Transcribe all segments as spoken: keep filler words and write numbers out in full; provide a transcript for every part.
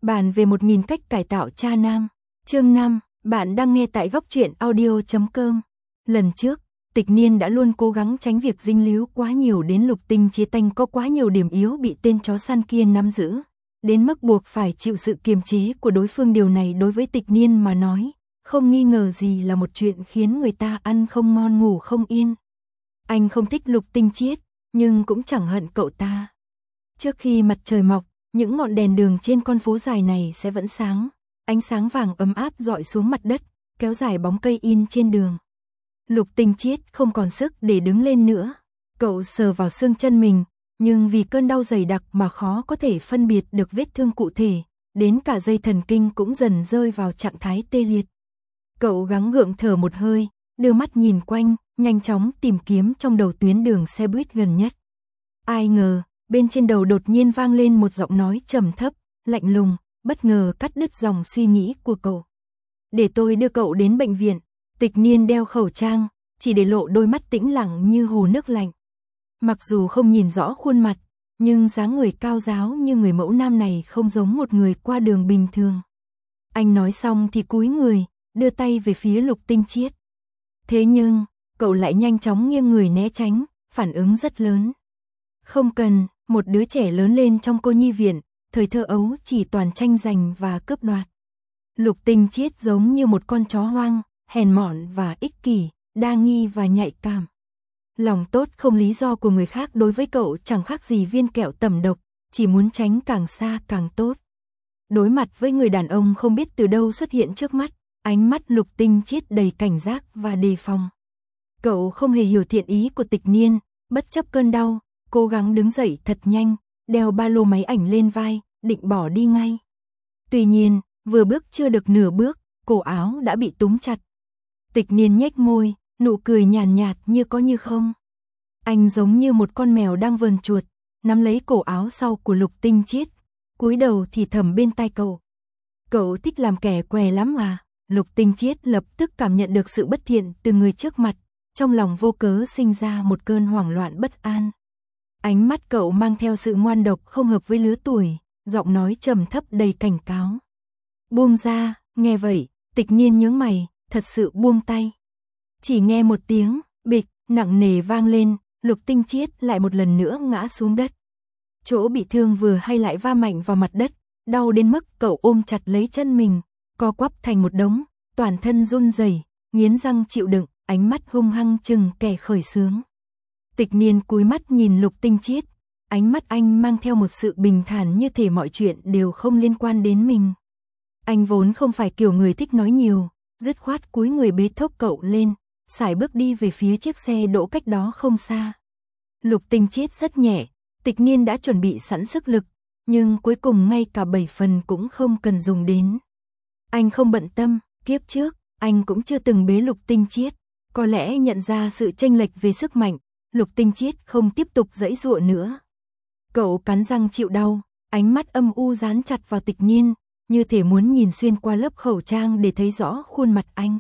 Bàn về một nghìn cách cải tạo cha nam. Chương năm, bạn đang nghe tại góc truyện audio chấm com. Lần trước, Tịch Niên đã luôn cố gắng tránh việc dính líu quá nhiều đến Lục Tinh Chiết Tanh có quá nhiều điểm yếu bị tên chó săn kia nắm giữ, đến mức buộc phải chịu sự kiềm chế của đối phương. Điều này đối với Tịch Niên mà nói, không nghi ngờ gì là một chuyện khiến người ta ăn không ngon ngủ không yên. Anh không thích Lục Tinh Chiết, nhưng cũng chẳng hận cậu ta. Trước khi mặt trời mọc, những ngọn đèn đường trên con phố dài này sẽ vẫn sáng, ánh sáng vàng ấm áp rọi xuống mặt đất, kéo dài bóng cây in trên đường. Lục Tinh Chiết không còn sức để đứng lên nữa. Cậu sờ vào xương chân mình, nhưng vì cơn đau dày đặc mà khó có thể phân biệt được vết thương cụ thể, đến cả dây thần kinh cũng dần rơi vào trạng thái tê liệt. Cậu gắng gượng thở một hơi, đưa mắt nhìn quanh, nhanh chóng tìm kiếm trong đầu tuyến đường xe buýt gần nhất. Ai ngờ, bên trên đầu đột nhiên vang lên một giọng nói trầm thấp, lạnh lùng, bất ngờ cắt đứt dòng suy nghĩ của cậu. Để tôi đưa cậu đến bệnh viện. Tịch Niên đeo khẩu trang, chỉ để lộ đôi mắt tĩnh lặng như hồ nước lạnh. Mặc dù không nhìn rõ khuôn mặt, nhưng dáng người cao ráo như người mẫu nam này không giống một người qua đường bình thường. Anh nói xong thì cúi người, đưa tay về phía Lục Tinh Chiết. Thế nhưng, cậu lại nhanh chóng nghiêng người né tránh, phản ứng rất lớn. Không cần, một đứa trẻ lớn lên trong cô nhi viện, thời thơ ấu chỉ toàn tranh giành và cướp đoạt. Lục Tinh Chiết giống như một con chó hoang, hèn mọn và ích kỷ, đa nghi và nhạy cảm. Lòng tốt không lý do của người khác đối với cậu chẳng khác gì viên kẹo tẩm độc, chỉ muốn tránh càng xa càng tốt. Đối mặt với người đàn ông không biết từ đâu xuất hiện trước mắt, ánh mắt Lục Tinh Chiết đầy cảnh giác và đề phòng. Cậu không hề hiểu thiện ý của Tịch Niên, bất chấp cơn đau, cố gắng đứng dậy thật nhanh, đeo ba lô máy ảnh lên vai, định bỏ đi ngay. Tuy nhiên, vừa bước chưa được nửa bước, cổ áo đã bị túm chặt. Tịch Niên nhếch môi, nụ cười nhàn nhạt, nhạt như có như không. Anh giống như một con mèo đang vờn chuột, nắm lấy cổ áo sau của Lục Tinh Chiết, cúi đầu thì thầm bên tai cậu. Cậu thích làm kẻ què lắm à? Lục Tinh Chiết lập tức cảm nhận được sự bất thiện từ người trước mặt, trong lòng vô cớ sinh ra một cơn hoảng loạn bất an. Ánh mắt cậu mang theo sự ngoan độc không hợp với lứa tuổi, giọng nói trầm thấp đầy cảnh cáo. Buông ra. Nghe vậy, Tịch Niên nhướng mày, thật sự buông tay. Chỉ nghe một tiếng bịch nặng nề vang lên, Lục Tinh Chiết lại một lần nữa ngã xuống đất. Chỗ bị thương vừa hay lại va mạnh vào mặt đất, đau đến mức cậu ôm chặt lấy chân mình, co quắp thành một đống, toàn thân run rẩy, nghiến răng chịu đựng, ánh mắt hung hăng chừng kẻ khởi xướng. Tịch Niên cúi mắt nhìn Lục Tinh Chiết, ánh mắt anh mang theo một sự bình thản như thể mọi chuyện đều không liên quan đến mình. Anh vốn không phải kiểu người thích nói nhiều, dứt khoát cúi người bế thốc cậu lên, sải bước đi về phía chiếc xe đỗ cách đó không xa. Lục Tinh Chiết rất nhẹ, Tịch Niên đã chuẩn bị sẵn sức lực, nhưng cuối cùng ngay cả bảy phần cũng không cần dùng đến. Anh không bận tâm, kiếp trước, anh cũng chưa từng bế Lục Tinh Chiết, có lẽ nhận ra sự chênh lệch về sức mạnh, Lục Tinh Chiết không tiếp tục giãy giụa nữa. Cậu cắn răng chịu đau, ánh mắt âm u dán chặt vào Tịch Niên, như thể muốn nhìn xuyên qua lớp khẩu trang để thấy rõ khuôn mặt anh.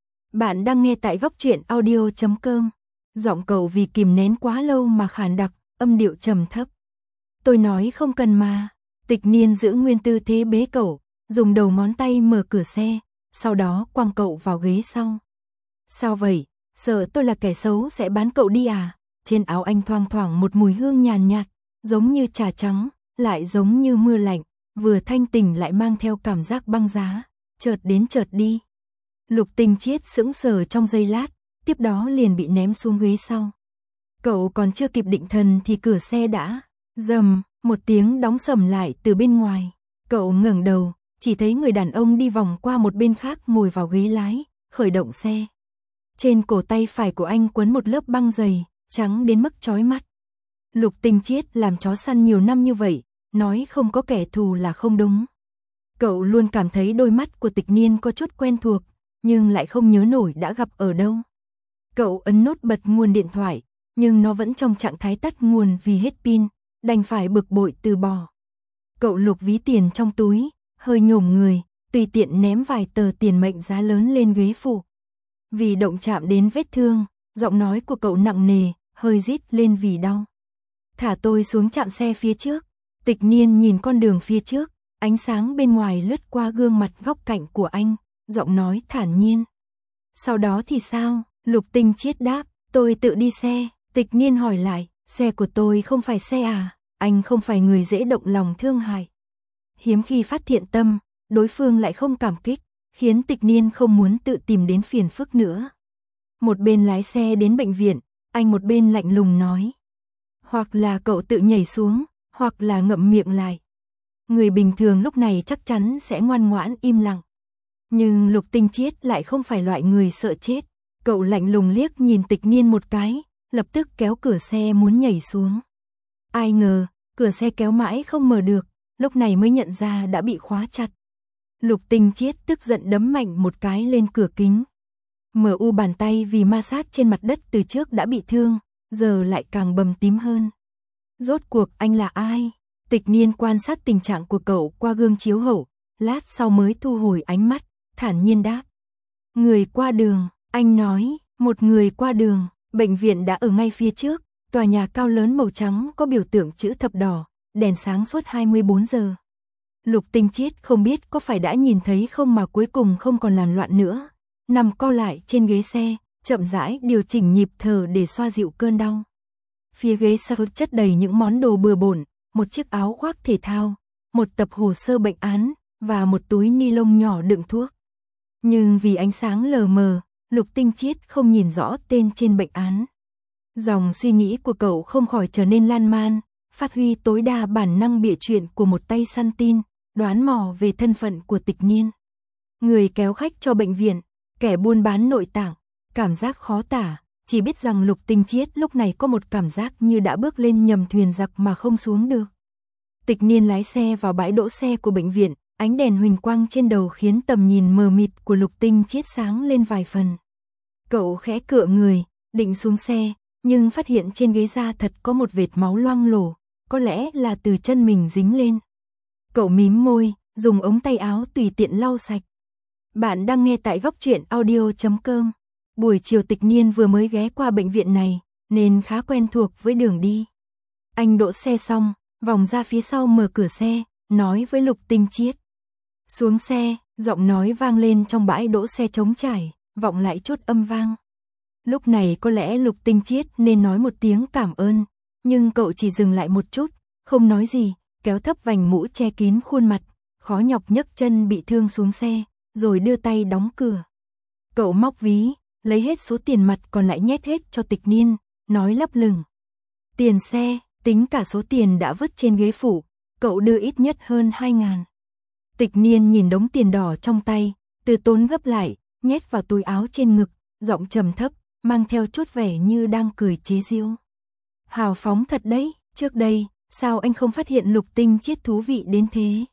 Bạn đang nghe tại góc truyện audio chấm com. Giọng cậu vì kìm nén quá lâu mà khàn đặc, âm điệu trầm thấp. Tôi nói không cần mà. Tịch Niên giữ nguyên tư thế bế cậu, dùng đầu ngón tay mở cửa xe, sau đó quăng cậu vào ghế sau. Sao vậy? Sợ tôi là kẻ xấu sẽ bán cậu đi à? Trên áo anh thoang thoảng một mùi hương nhàn nhạt, giống như trà trắng, lại giống như mưa lạnh, vừa thanh tỉnh lại mang theo cảm giác băng giá, chợt đến chợt đi. Lục Tinh Chiết sững sờ trong giây lát, tiếp đó liền bị ném xuống ghế sau. Cậu còn chưa kịp định thần thì cửa xe đã rầm, một tiếng đóng sầm lại từ bên ngoài. Cậu ngẩng đầu, chỉ thấy người đàn ông đi vòng qua một bên khác ngồi vào ghế lái, khởi động xe. Trên cổ tay phải của anh quấn một lớp băng dày, trắng đến mức chói mắt. Lục Tinh Chiết làm chó săn nhiều năm như vậy, nói không có kẻ thù là không đúng. Cậu luôn cảm thấy đôi mắt của Tịch Niên có chút quen thuộc, nhưng lại không nhớ nổi đã gặp ở đâu. Cậu ấn nốt bật nguồn điện thoại, nhưng nó vẫn trong trạng thái tắt nguồn vì hết pin, đành phải bực bội từ bỏ. Cậu lục ví tiền trong túi, hơi nhổm người, tùy tiện ném vài tờ tiền mệnh giá lớn lên ghế phụ. Vì động chạm đến vết thương, giọng nói của cậu nặng nề, hơi rít lên vì đau. Thả tôi xuống trạm xe phía trước. Tịch Niên nhìn con đường phía trước, Ánh sáng bên ngoài lướt qua gương mặt góc cạnh của anh, giọng nói thản nhiên. Sau đó thì sao? Lục Tinh Chiết đáp, tôi tự đi xe. Tịch Niên hỏi lại, xe của tôi không phải xe à? Anh không phải người dễ động lòng thương hại. Hiếm khi phát thiện tâm, đối phương lại không cảm kích, khiến Tịch Niên không muốn tự tìm đến phiền phức nữa. Một bên lái xe đến bệnh viện, anh một bên lạnh lùng nói. Hoặc là cậu tự nhảy xuống, hoặc là ngậm miệng lại. Người bình thường lúc này chắc chắn sẽ ngoan ngoãn im lặng. Nhưng Lục Tinh Chiết lại không phải loại người sợ chết. Cậu lạnh lùng liếc nhìn Tịch Niên một cái, lập tức kéo cửa xe muốn nhảy xuống. Ai ngờ, cửa xe kéo mãi không mở được, lúc này mới nhận ra đã bị khóa chặt. Lục Tinh Chiết tức giận đấm mạnh một cái lên cửa kính. Mờ u bàn tay vì ma sát trên mặt đất từ trước đã bị thương, giờ lại càng bầm tím hơn. Rốt cuộc anh là ai? Tịch Niên quan sát tình trạng của cậu qua gương chiếu hậu, lát sau mới thu hồi ánh mắt, thản nhiên đáp. Người qua đường, anh nói, một người qua đường, bệnh viện đã ở ngay phía trước, tòa nhà cao lớn màu trắng có biểu tượng chữ thập đỏ, đèn sáng suốt hai mươi bốn giờ. Lục Tinh Chiết không biết có phải đã nhìn thấy không mà cuối cùng không còn làm loạn nữa. Nằm co lại trên ghế xe, chậm rãi điều chỉnh nhịp thở để xoa dịu cơn đau. Phía ghế sau chất đầy những món đồ bừa bộn, một chiếc áo khoác thể thao, một tập hồ sơ bệnh án và một túi ni lông nhỏ đựng thuốc. Nhưng vì ánh sáng lờ mờ, Lục Tinh Chiết không nhìn rõ tên trên bệnh án. Dòng suy nghĩ của cậu không khỏi trở nên lan man, phát huy tối đa bản năng bịa chuyện của một tay săn tin, đoán mò về thân phận của Tịch Niên. Người kéo khách cho bệnh viện, kẻ buôn bán nội tạng, cảm giác khó tả, chỉ biết rằng Lục Tinh Chiết lúc này có một cảm giác như đã bước lên nhầm thuyền giặc mà không xuống được. Tịch Niên lái xe vào bãi đỗ xe của bệnh viện, ánh đèn huỳnh quang trên đầu khiến tầm nhìn mờ mịt của Lục Tinh Chiết sáng lên vài phần. Cậu khẽ cựa người, định xuống xe, nhưng phát hiện trên ghế da thật có một vệt máu loang lổ, có lẽ là từ chân mình dính lên. Cậu mím môi, dùng ống tay áo tùy tiện lau sạch. Bạn đang nghe tại góc truyện audio chấm com. Buổi chiều Tịch Niên vừa mới ghé qua bệnh viện này, nên khá quen thuộc với đường đi. Anh đỗ xe xong, vòng ra phía sau mở cửa xe, nói với Lục Tinh Chiết. Xuống xe, giọng nói vang lên trong bãi đỗ xe trống trải, vọng lại chút âm vang. Lúc này có lẽ Lục Tinh Chiết nên nói một tiếng cảm ơn, nhưng cậu chỉ dừng lại một chút, không nói gì, kéo thấp vành mũ che kín khuôn mặt, khó nhọc nhấc chân bị thương xuống xe, rồi đưa tay đóng cửa. Cậu móc ví, lấy hết số tiền mặt còn lại nhét hết cho Tịch Niên, nói lấp lửng. Tiền xe, tính cả số tiền đã vứt trên ghế phụ, cậu đưa ít nhất hơn hai ngàn. Tịch Niên nhìn đống tiền đỏ trong tay, từ tốn gấp lại, nhét vào túi áo trên ngực, giọng trầm thấp, mang theo chút vẻ như đang cười chế giễu. Hào phóng thật đấy, trước đây, sao anh không phát hiện Lục Tinh Chiết thú vị đến thế?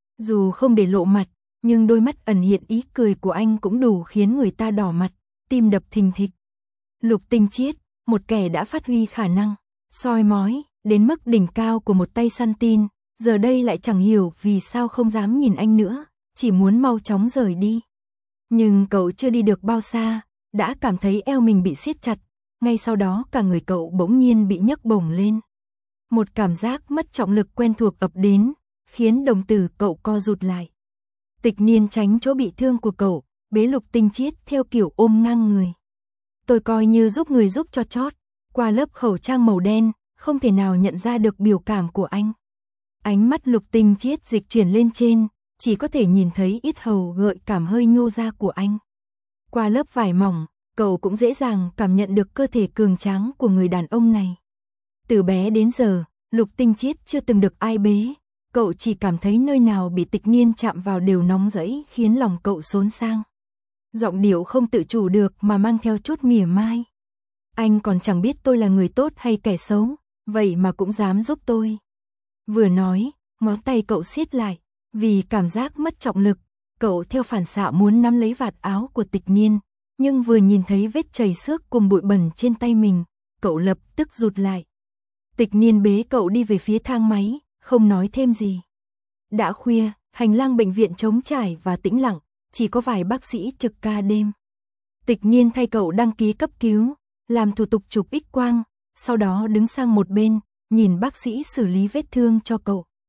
Dù không để lộ mặt, nhưng đôi mắt ẩn hiện ý cười của anh cũng đủ khiến người ta đỏ mặt, tim đập thình thịch. Lục Tinh Chiết, một kẻ đã phát huy khả năng, soi mói, đến mức đỉnh cao của một tay săn tin, giờ đây lại chẳng hiểu vì sao không dám nhìn anh nữa, chỉ muốn mau chóng rời đi. Nhưng cậu chưa đi được bao xa, đã cảm thấy eo mình bị siết chặt, ngay sau đó cả người cậu bỗng nhiên bị nhấc bổng lên. Một cảm giác mất trọng lực quen thuộc ập đến, khiến đồng tử cậu co rụt lại. Tịch Niên tránh chỗ bị thương của cậu, bế Lục Tinh Chiết theo kiểu ôm ngang người. Tôi coi như giúp người giúp cho chót, qua lớp khẩu trang màu đen, không thể nào nhận ra được biểu cảm của anh. Ánh mắt Lục Tinh Chiết dịch chuyển lên trên, chỉ có thể nhìn thấy yết hầu gợi cảm hơi nhô ra của anh. Qua lớp vải mỏng, cậu cũng dễ dàng cảm nhận được cơ thể cường tráng của người đàn ông này. Từ bé đến giờ, Lục Tinh Chiết chưa từng được ai bế, cậu chỉ cảm thấy nơi nào bị Tịch Niên chạm vào đều nóng rẫy khiến lòng cậu xốn sang. Giọng điệu không tự chủ được mà mang theo chút mỉa mai. Anh còn chẳng biết tôi là người tốt hay kẻ xấu, vậy mà cũng dám giúp tôi. Vừa nói, ngón tay cậu siết lại, vì cảm giác mất trọng lực, cậu theo phản xạ muốn nắm lấy vạt áo của Tịch Niên, nhưng vừa nhìn thấy vết chảy xước cùng bụi bẩn trên tay mình, cậu lập tức rụt lại. Tịch Niên bế cậu đi về phía thang máy, không nói thêm gì. Đã khuya, hành lang bệnh viện trống trải và tĩnh lặng, chỉ có vài bác sĩ trực ca đêm. Tịch Niên thay cậu đăng ký cấp cứu, làm thủ tục chụp X quang, sau đó đứng sang một bên, nhìn bác sĩ xử lý vết thương cho cậu.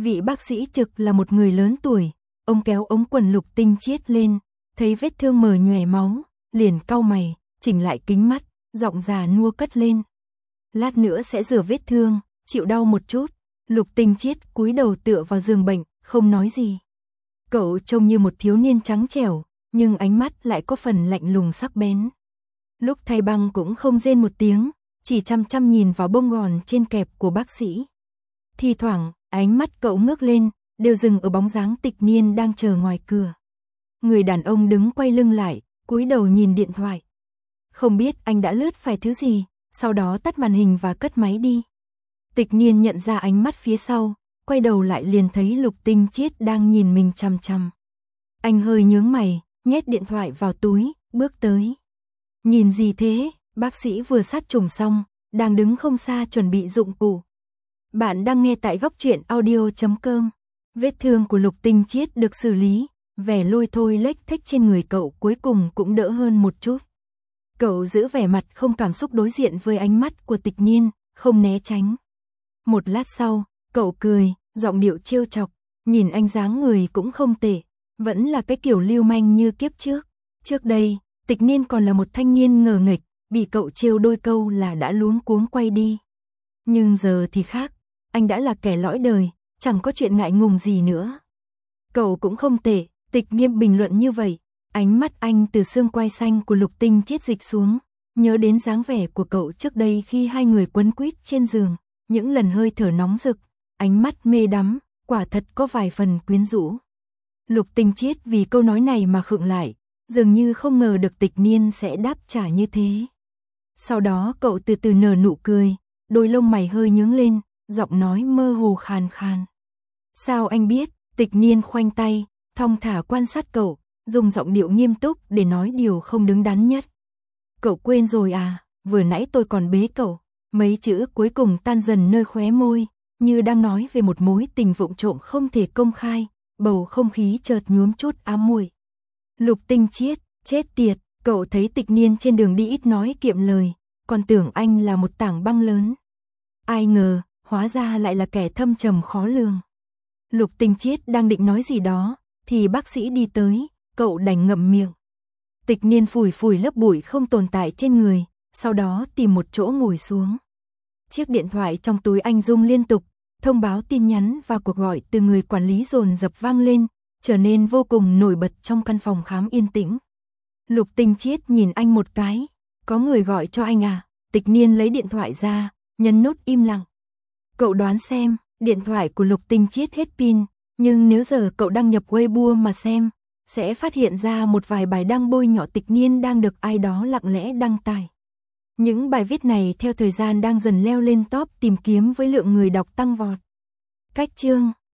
Vị bác sĩ trực là một người lớn tuổi, ông kéo ống quần Lục Tinh Chiết lên, thấy vết thương mờ nhòe máu, liền cau mày, chỉnh lại kính mắt, giọng già nua cất lên. Lát nữa sẽ rửa vết thương, chịu đau một chút. Lục Tinh Chiết cúi đầu tựa vào giường bệnh, không nói gì. Cậu trông như một thiếu niên trắng trẻo, nhưng ánh mắt lại có phần lạnh lùng sắc bén. Lúc thay băng cũng không rên một tiếng, chỉ chăm chăm nhìn vào bông gòn trên kẹp của bác sĩ. Thi thoảng, ánh mắt cậu ngước lên, đều dừng ở bóng dáng Tịch Niên đang chờ ngoài cửa. Người đàn ông đứng quay lưng lại, cúi đầu nhìn điện thoại. Không biết anh đã lướt phải thứ gì, sau đó tắt màn hình và cất máy đi. Tịch Niên nhận ra ánh mắt phía sau, quay đầu lại liền thấy Lục Tinh Chiết đang nhìn mình chằm chằm. Anh hơi nhướng mày, nhét điện thoại vào túi, bước tới. Nhìn gì thế? Bác sĩ vừa sát trùng xong, đang đứng không xa chuẩn bị dụng cụ. Bạn đang nghe tại góc truyện audio chấm com. Vết thương của Lục Tinh Chiết được xử lý, vẻ lôi thôi lếch thếch trên người cậu cuối cùng cũng đỡ hơn một chút. Cậu giữ vẻ mặt không cảm xúc đối diện với ánh mắt của Tịch Niên, không né tránh. Một lát sau, cậu cười, giọng điệu trêu chọc, nhìn anh dáng người cũng không tệ, vẫn là cái kiểu lưu manh như kiếp trước. Trước đây, Tịch Niên còn là một thanh niên ngờ nghịch, bị cậu trêu đôi câu là đã luống cuống quay đi. Nhưng giờ thì khác, anh đã là kẻ lõi đời, chẳng có chuyện ngại ngùng gì nữa. Cậu cũng không tệ, Tịch Niên bình luận như vậy, ánh mắt anh từ xương quai xanh của Lục Tinh Chiết dịch xuống, nhớ đến dáng vẻ của cậu trước đây khi hai người quấn quýt trên giường, những lần hơi thở nóng rực, ánh mắt mê đắm, quả thật có vài phần quyến rũ. Lục Tinh Chiết vì câu nói này mà khựng lại, dường như không ngờ được Tịch Niên sẽ đáp trả như thế. Sau đó cậu từ từ nở nụ cười, đôi lông mày hơi nhướng lên, giọng nói mơ hồ khàn khàn. Sao anh biết? Tịch Niên khoanh tay, thong thả quan sát cậu, dùng giọng điệu nghiêm túc để nói điều không đứng đắn nhất. Cậu quên rồi à, vừa nãy tôi còn bế cậu. Mấy chữ cuối cùng tan dần nơi khóe môi, như đang nói về một mối tình vụng trộm không thể công khai, bầu không khí chợt nhuốm chút ám muội. Lục Tinh Chiết, chết tiệt, cậu thấy Tịch Niên trên đường đi ít nói kiệm lời, còn tưởng anh là một tảng băng lớn. Ai ngờ, hóa ra lại là kẻ thâm trầm khó lường. Lục Tinh Chiết đang định nói gì đó, thì bác sĩ đi tới, cậu đành ngậm miệng. Tịch Niên phủi phủi lớp bụi không tồn tại trên người, sau đó tìm một chỗ ngồi xuống. Chiếc điện thoại trong túi anh rung liên tục, thông báo tin nhắn và cuộc gọi từ người quản lý dồn dập vang lên, trở nên vô cùng nổi bật trong căn phòng khám yên tĩnh. Lục Tinh Chiết nhìn anh một cái, có người gọi cho anh à? Tịch Niên lấy điện thoại ra, nhấn nút im lặng. Cậu đoán xem, điện thoại của Lục Tinh Chiết hết pin, nhưng nếu giờ cậu đăng nhập Weibo mà xem, sẽ phát hiện ra một vài bài đăng bôi nhọ Tịch Niên đang được ai đó lặng lẽ đăng tải. Những bài viết này theo thời gian đang dần leo lên top tìm kiếm với lượng người đọc tăng vọt. Cách chương